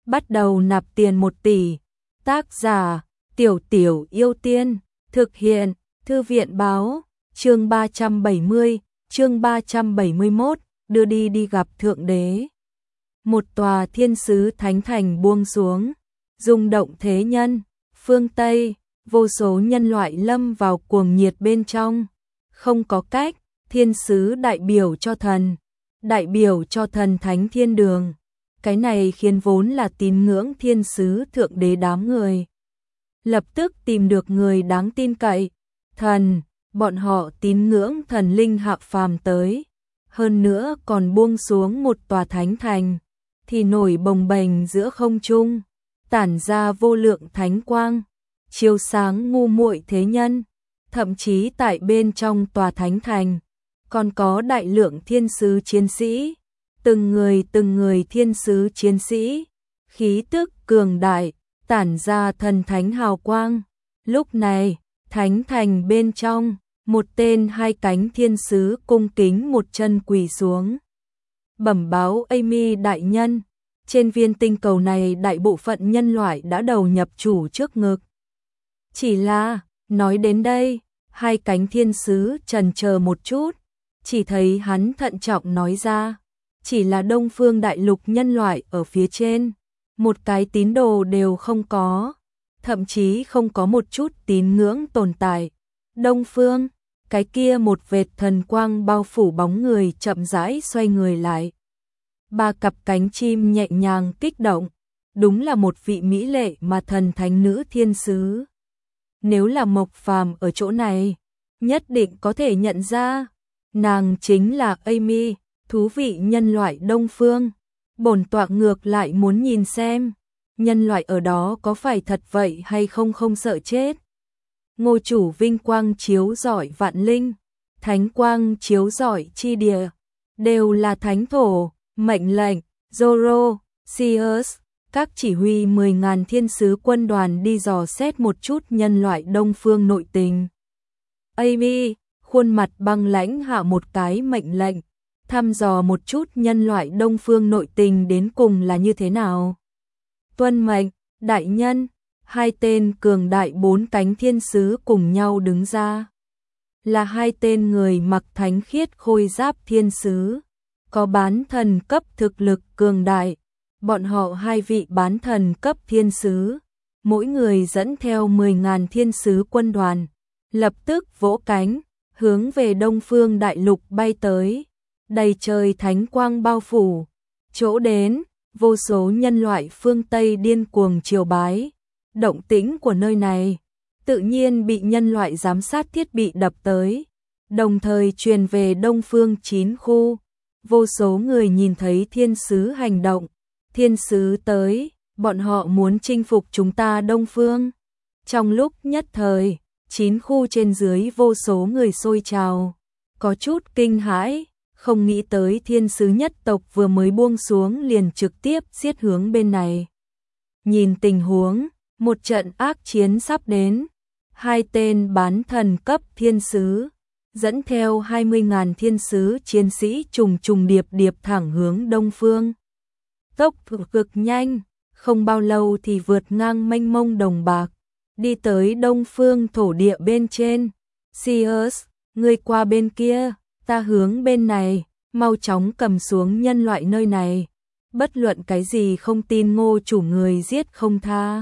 bắt đầu nạp tiền 1 tỷ. Tác giả Tiểu Tiểu Yêu Tiên. Thực hiện Thư viện báo. Chương 370, chương 371, đưa đi gặp Thượng Đế. Một tòa thiên sứ thánh thành buông xuống, rung động thế nhân. Phương Tây, vô số nhân loại lâm vào cuồng nhiệt bên trong. Không có cách, thiên sứ đại biểu cho thần thánh thiên đường. Cái này khiến vốn là tín ngưỡng thiên sứ thượng đế đám người lập tức tìm được người đáng tin cậy. Bọn họ tín ngưỡng thần linh hạ phàm tới, hơn nữa còn buông xuống một tòa thánh thành, thì nổi bồng bềnh giữa không trung, tản ra vô lượng thánh quang, chiếu sáng ngu muội thế nhân. Thậm chí tại bên trong tòa thánh thành, còn có đại lượng thiên sứ chiến sĩ, từng người thiên sứ chiến sĩ, khí tức cường đại, tản ra thần thánh hào quang. Lúc này, thánh thành bên trong, một tên 2 cánh thiên sứ cung kính một chân quỳ xuống. Bẩm báo Amy đại nhân, trên viên tinh cầu này đại bộ phận nhân loại đã đầu nhập chủ trước ngực. Chỉ là, nói đến đây, 2 cánh thiên sứ chần chờ một chút, chỉ thấy hắn thận trọng nói ra, chỉ là Đông Phương đại lục nhân loại ở phía trên, một cái tín đồ đều không có, thậm chí không có một chút tín ngưỡng tồn tại. Đông Phương, cái kia một vệt thần quang bao phủ bóng người chậm rãi xoay người lại. 3 cặp cánh chim nhẹ nhàng kích động, đúng là một vị mỹ lệ mà thần thánh nữ thiên sứ. Nếu là Mộc Phàm ở chỗ này, nhất định có thể nhận ra, nàng chính là Amy, thú vị nhân loại Đông Phương. Bổn tọa ngược lại muốn nhìn xem, nhân loại ở đó có phải thật vậy hay không sợ chết. Ngô chủ vinh quang chiếu rọi vạn linh, thánh quang chiếu rọi chi địa, đều là thánh thổ, mệnh lệnh, Zoro, Sirius, các chỉ huy 10.000 thiên sứ quân đoàn đi dò xét một chút nhân loại Đông Phương nội tình. Amy, khuôn mặt băng lãnh hạ một cái mệnh lệnh, thăm dò một chút nhân loại Đông Phương nội tình đến cùng là như thế nào. Tuân mệnh, đại nhân. 2 tên cường đại 4 cánh thiên sứ cùng nhau đứng ra. Là 2 tên người mặc thánh khiết khôi giáp thiên sứ, có bán thần cấp thực lực cường đại. Bọn họ 2 vị bán thần cấp thiên sứ, mỗi người dẫn theo 10.000 thiên sứ quân đoàn, lập tức vỗ cánh, hướng về Đông Phương đại lục bay tới. Đầy trời thánh quang bao phủ, chỗ đến, vô số nhân loại phương Tây điên cuồng triều bái. Động tĩnh của nơi này, tự nhiên bị nhân loại giám sát thiết bị đập tới, đồng thời truyền về Đông Phương 9 khu. Vô số người nhìn thấy thiên sứ hành động, thiên sứ tới, bọn họ muốn chinh phục chúng ta Đông Phương. Trong lúc nhất thời, 9 khu trên dưới vô số người sôi trào, có chút kinh hãi, không nghĩ tới thiên sứ nhất tộc vừa mới buông xuống liền trực tiếp giết hướng bên này. Nhìn tình huống, một trận ác chiến sắp đến. 2 tên bán thần cấp thiên sứ, dẫn theo 20.000 thiên sứ chiến sĩ trùng điệp thẳng hướng Đông Phương. Tốc độ cực nhanh, không bao lâu thì vượt ngang mênh mông đồng bạc, đi tới Đông Phương thổ địa bên trên. Sirius, ngươi qua bên kia, ta hướng bên này, mau chóng cầm xuống nhân loại nơi này. Bất luận cái gì không tin Ngô chủ người giết không tha.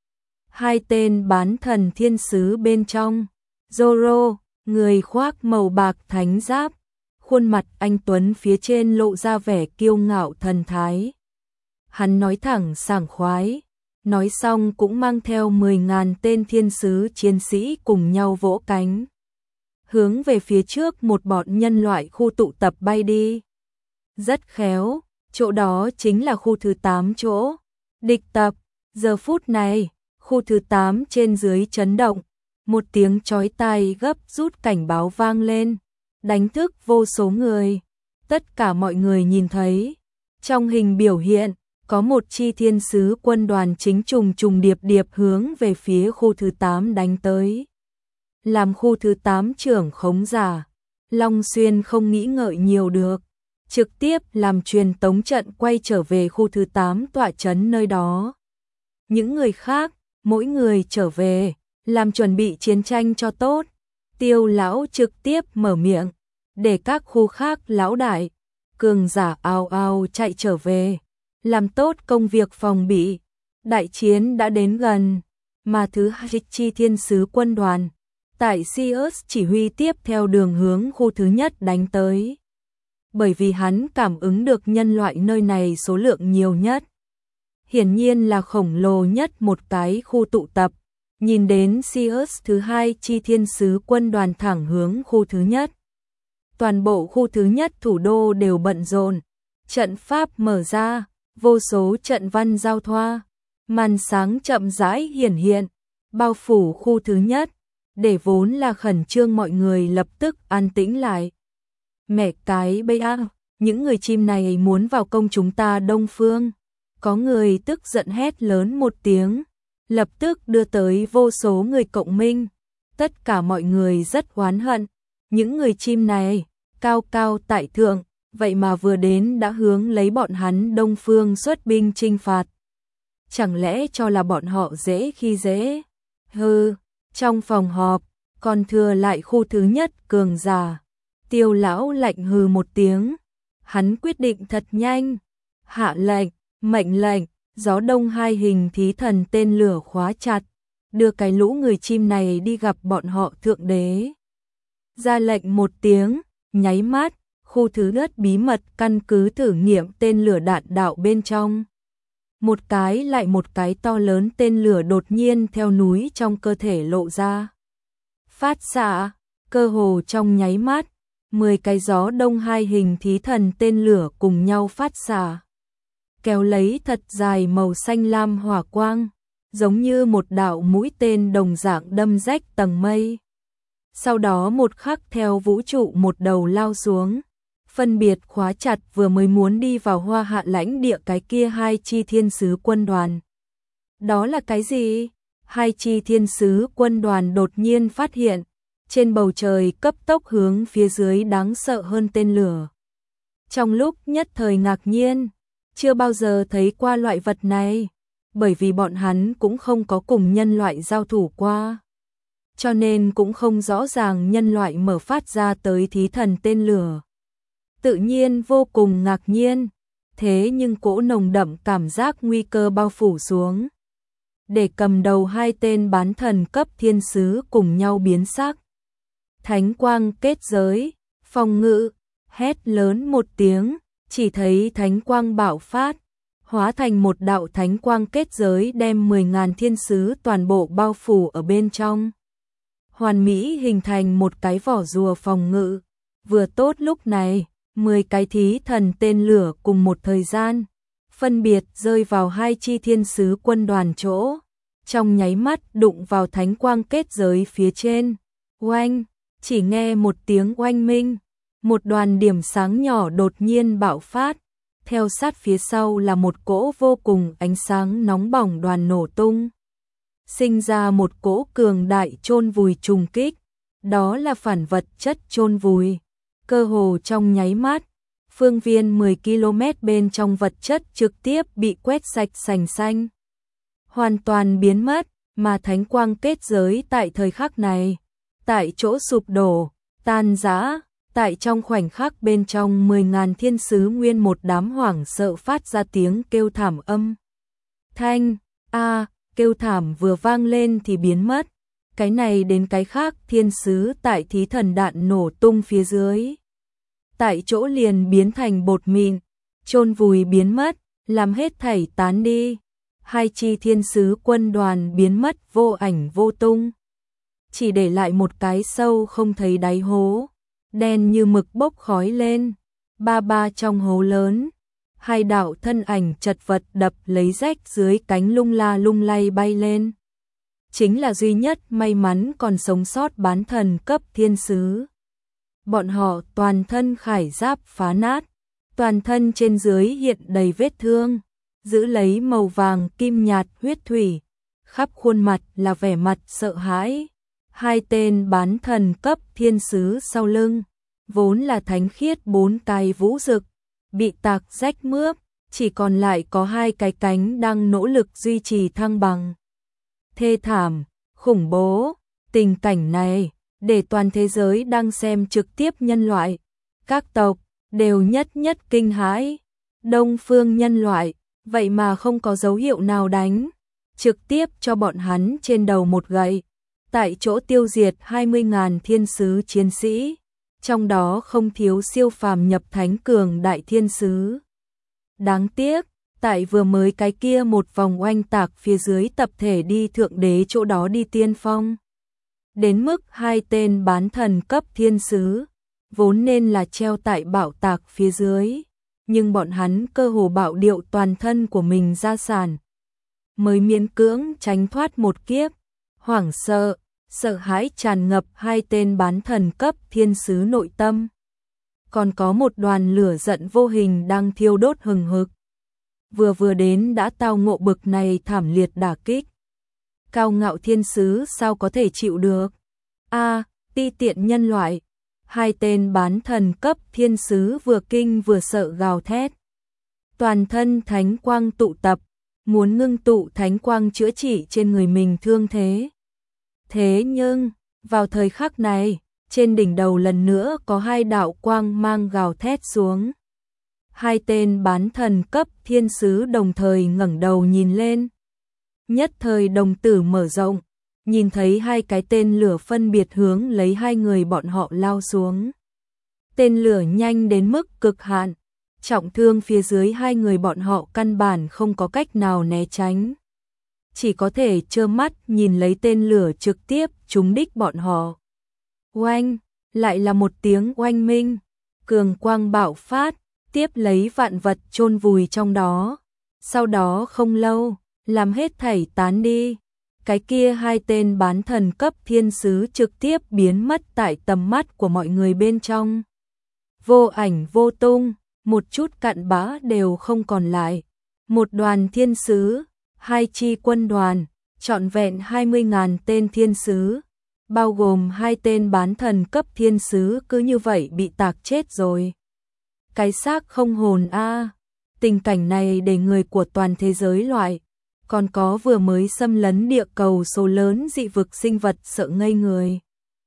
2 tên bán thần thiên sứ bên trong, Zoro, người khoác màu bạc thánh giáp, khuôn mặt anh tuấn phía trên lộ ra vẻ kiêu ngạo thần thái. Hắn nói thẳng sảng khoái, nói xong cũng mang theo 10.000 tên thiên sứ chiến sĩ cùng nhau vỗ cánh, hướng về phía trước một bọn nhân loại khu tụ tập bay đi. Rất khéo, chỗ đó chính là khu thứ 8 chỗ địch tập. Giờ phút này, khu thứ 8 trên dưới chấn động, một tiếng chói tai gấp rút cảnh báo vang lên, đánh thức vô số người. Tất cả mọi người nhìn thấy, trong hình biểu hiện, có một chi thiên sứ quân đoàn chính trùng điệp hướng về phía khu thứ 8 đánh tới. Làm khu thứ 8 trưởng khống giả, Long Xuyên không nghĩ ngợi nhiều được, trực tiếp làm truyền tống trận quay trở về khu thứ 8 tọa trấn nơi đó. Những người khác, mỗi người trở về, làm chuẩn bị chiến tranh cho tốt. Tiêu lão trực tiếp mở miệng, để các khu khác lão đại, cường giả ào ào chạy trở về, làm tốt công việc phòng bị. Đại chiến đã đến gần, mà thứ hai chi thiên sứ quân đoàn tại Sirius chỉ huy tiếp theo đường hướng khu thứ nhất đánh tới. Bởi vì hắn cảm ứng được nhân loại nơi này số lượng nhiều nhất. Hiển nhiên là khổng lồ nhất một cái khu tụ tập. Nhìn đến Sirius thứ hai chi thiên sứ quân đoàn thẳng hướng khu thứ nhất. Toàn bộ khu thứ nhất thủ đô đều bận rộn, trận pháp mở ra, vô số trận văn giao thoa, màn sáng chậm rãi hiển hiện, bao phủ khu thứ nhất, để vốn là khẩn trương mọi người lập tức an tĩnh lại. Mẹ cái bây a, những người chim này muốn vào công chúng ta Đông Phương. Có người tức giận hét lớn một tiếng, lập tức đưa tới vô số người cộng minh. Tất cả mọi người rất oán hận, những người chim này, cao cao tại thượng, vậy mà vừa đến đã hướng lấy bọn hắn Đông Phương xuất binh chinh phạt. Chẳng lẽ cho là bọn họ dễ khi dễ? Hừ, trong phòng họp, còn thừa lại khu thứ nhất cường giả. Tiêu lão lạnh hừ một tiếng, hắn quyết định thật nhanh, hạ lệnh, mệnh lệnh, gió đông hai hình thí thần tên lửa khóa chặt, đưa cái lũ người chim này đi gặp bọn họ thượng đế. Ra lệnh một tiếng, nháy mắt, khu thứ nhất bí mật căn cứ thử nghiệm tên lửa đạn đạo bên trong. Một cái lại một cái to lớn tên lửa đột nhiên theo núi trong cơ thể lộ ra. Phát xạ, cơ hồ trong nháy mắt, 10 cái gió đông hai hình thí thần tên lửa cùng nhau phát xạ. Kéo lấy thật dài màu xanh lam hỏa quang, giống như một đạo mũi tên đồng dạng đâm rách tầng mây. Sau đó một khắc theo vũ trụ một đầu lao xuống, phân biệt khóa chặt vừa mới muốn đi vào Hoa Hạ lãnh địa cái kia hai chi thiên sứ quân đoàn. Đó là cái gì? Hai chi thiên sứ quân đoàn đột nhiên phát hiện, trên bầu trời cấp tốc hướng phía dưới đáng sợ hơn tên lửa. Trong lúc nhất thời ngạc nhiên, chưa bao giờ thấy qua loại vật này, bởi vì bọn hắn cũng không có cùng nhân loại giao thủ qua. Cho nên cũng không rõ ràng nhân loại mở phát ra tới thí thần tên lửa. Tự nhiên vô cùng ngạc nhiên, thế nhưng cỗ nồng đậm cảm giác nguy cơ bao phủ xuống. Để cầm đầu hai tên bán thần cấp thiên sứ cùng nhau biến sắc. Thánh quang kết giới, phòng ngự, hét lớn một tiếng, chỉ thấy thánh quang bạo phát, hóa thành một đạo thánh quang kết giới đem 10.000 thiên sứ toàn bộ bao phủ ở bên trong. Hoàn mỹ hình thành một cái vỏ rùa phòng ngự. Vừa tốt lúc này, 10 cái thí thần tên lửa cùng một thời gian, phân biệt rơi vào hai chi thiên sứ quân đoàn chỗ. Trong nháy mắt đụng vào thánh quang kết giới phía trên. Oanh, chỉ nghe một tiếng oanh minh, một đoàn điểm sáng nhỏ đột nhiên bạo phát. Theo sát phía sau là một cỗ vô cùng ánh sáng nóng bỏng đoàn nổ tung. Sinh ra một cỗ cường đại chôn vùi trùng kích, đó là phản vật chất chôn vùi. Cơ hồ trong nháy mắt, phương viên 10 km bên trong vật chất trực tiếp bị quét sạch sành xanh. Hoàn toàn biến mất, mà thánh quang kết giới tại thời khắc này, tại chỗ sụp đổ, tan rã, tại trong khoảnh khắc bên trong 10.000 thiên sứ nguyên một đám hoảng sợ phát ra tiếng kêu thảm âm. Thanh, kêu thảm vừa vang lên thì biến mất, cái này đến cái khác thiên sứ tại thí thần đạn nổ tung phía dưới. Tại chỗ liền biến thành bột mịn, chôn vùi biến mất, làm hết thảy tán đi. Hai chi thiên sứ quân đoàn biến mất vô ảnh vô tung. Chỉ để lại một cái sâu không thấy đáy hố, đen như mực bốc khói lên. Ba trong hố lớn, hai đạo thân ảnh chật vật đập lấy rách dưới cánh lung la lung lay bay lên. Chính là duy nhất may mắn còn sống sót bán thần cấp thiên sứ. Bọn họ toàn thân khải giáp phá nát, toàn thân trên dưới hiện đầy vết thương, giữ lấy màu vàng kim nhạt huyết thủy, khắp khuôn mặt là vẻ mặt sợ hãi. Hai tên bán thần cấp thiên sứ sau lưng, vốn là thánh khiết bốn cái vũ dực, bị tạc rách mướp, chỉ còn lại có hai cái cánh đang nỗ lực duy trì thăng bằng. Thê thảm, khủng bố, tình cảnh này, để toàn thế giới đang xem trực tiếp nhân loại, các tộc, đều nhất nhất kinh hãi. Đông phương nhân loại, vậy mà không có dấu hiệu nào đánh, trực tiếp cho bọn hắn trên đầu một gậy, tại chỗ tiêu diệt 20.000 thiên sứ chiến sĩ, trong đó không thiếu siêu phàm nhập thánh cường đại thiên sứ. Đáng tiếc, tại vừa mới cái kia một vòng oanh tạc phía dưới tập thể đi thượng đế chỗ đó đi tiên phong. Đến mức hai tên bán thần cấp thiên sứ, vốn nên là treo tại bạo tạc phía dưới, nhưng bọn hắn cơ hồ bạo điệu toàn thân của mình ra sàn, mới miễn cưỡng tránh thoát một kiếp. Hoảng sợ, sợ hãi tràn ngập hai tên bán thần cấp thiên sứ nội tâm. Còn có một đoàn lửa giận vô hình đang thiêu đốt hừng hực. Vừa đến đã tao ngộ bực này thảm liệt đả kích. Cao ngạo thiên sứ sao có thể chịu được? Ti tiện nhân loại. Hai tên bán thần cấp thiên sứ vừa kinh vừa sợ gào thét. Toàn thân thánh quang tụ tập, muốn ngưng tụ thánh quang chữa trị trên người mình thương thế. Thế nhưng, vào thời khắc này, trên đỉnh đầu lần nữa có hai đạo quang mang gào thét xuống. Hai tên bán thần cấp thiên sứ đồng thời ngẩng đầu nhìn lên. Nhất thời đồng tử mở rộng, nhìn thấy hai cái tên lửa phân biệt hướng lấy hai người bọn họ lao xuống. Tên lửa nhanh đến mức cực hạn, trọng thương phía dưới hai người bọn họ căn bản không có cách nào né tránh. Chỉ có thể trơ mắt nhìn lấy tên lửa trực tiếp trúng đích bọn họ. Oanh, lại là một tiếng oanh minh, cường quang bạo phát, tiếp lấy vạn vật chôn vùi trong đó. Sau đó không lâu, làm hết thảy tán đi. Cái kia hai tên bán thần cấp thiên sứ trực tiếp biến mất tại tầm mắt của mọi người bên trong. Vô ảnh vô tung, một chút cặn bã đều không còn lại. Một đoàn thiên sứ, hai chi quân đoàn, trọn vẹn 20.000 tên thiên sứ, bao gồm hai tên bán thần cấp thiên sứ cứ như vậy bị tạc chết rồi. Cái xác không hồn a. Tình cảnh này để người của toàn thế giới loại, còn có vừa mới xâm lấn địa cầu số lớn dị vực sinh vật sợ ngây người.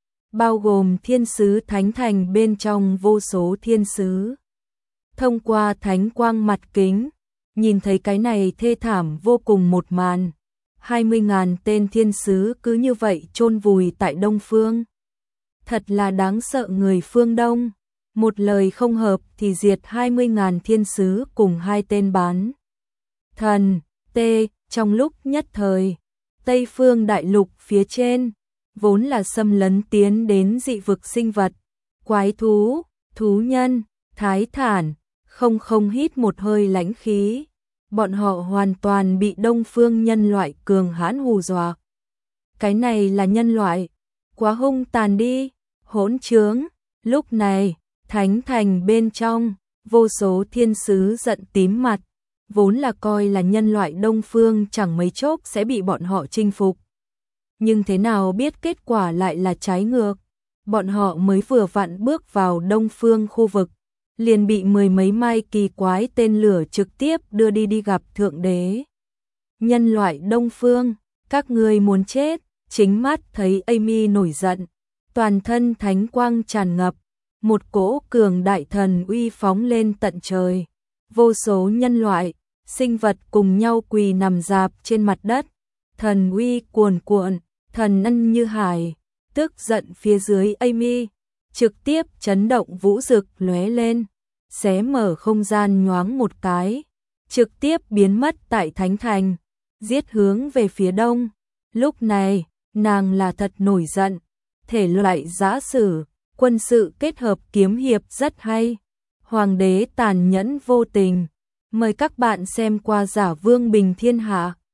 Bao gồm thiên sứ thánh thành bên trong vô số thiên sứ. Thông qua thánh quang mặt kính, nhìn thấy cái này thê thảm vô cùng một màn. 20.000 tên thiên sứ cứ như vậy chôn vùi tại Đông Phương. Thật là đáng sợ người phương Đông. Một lời không hợp thì diệt 20.000 thiên sứ cùng hai tên bán thần. Trong lúc nhất thời, Tây Phương đại lục phía trên, vốn là xâm lấn tiến đến dị vực sinh vật, quái thú, thú nhân, thái thản, không hít một hơi lãnh khí. Bọn họ hoàn toàn bị Đông Phương nhân loại cường hãn hù dọa. Cái này là nhân loại, quá hung tàn đi, hỗn trướng. Lúc này, thánh thành bên trong, vô số thiên sứ giận tím mặt, vốn là coi là nhân loại Đông Phương chẳng mấy chốc sẽ bị bọn họ chinh phục. Nhưng thế nào biết kết quả lại là trái ngược. Bọn họ mới vừa vặn bước vào Đông Phương khu vực, liền bị mười mấy mai kỳ quái tên lửa trực tiếp đưa đi gặp Thượng Đế. Nhân loại Đông Phương, các ngươi muốn chết. Chính mắt thấy Amy nổi giận, toàn thân thánh quang tràn ngập, một cỗ cường đại thần uy phóng lên tận trời. Vô số nhân loại, sinh vật cùng nhau quỳ nằm rạp trên mặt đất, thần uy cuồn cuộn, thần ân như hải. Tức giận phía dưới Amy, trực tiếp chấn động vũ rực lóe lên, xé mở không gian nhoáng một cái, trực tiếp biến mất tại thánh thành, giết hướng về phía đông. Lúc này, nàng là thật nổi giận, thể loại giã sử, quân sự kết hợp kiếm hiệp rất hay. Hoàng đế tàn nhẫn vô tình. Mời các bạn xem qua Giả Vương Bình Thiên Hạ.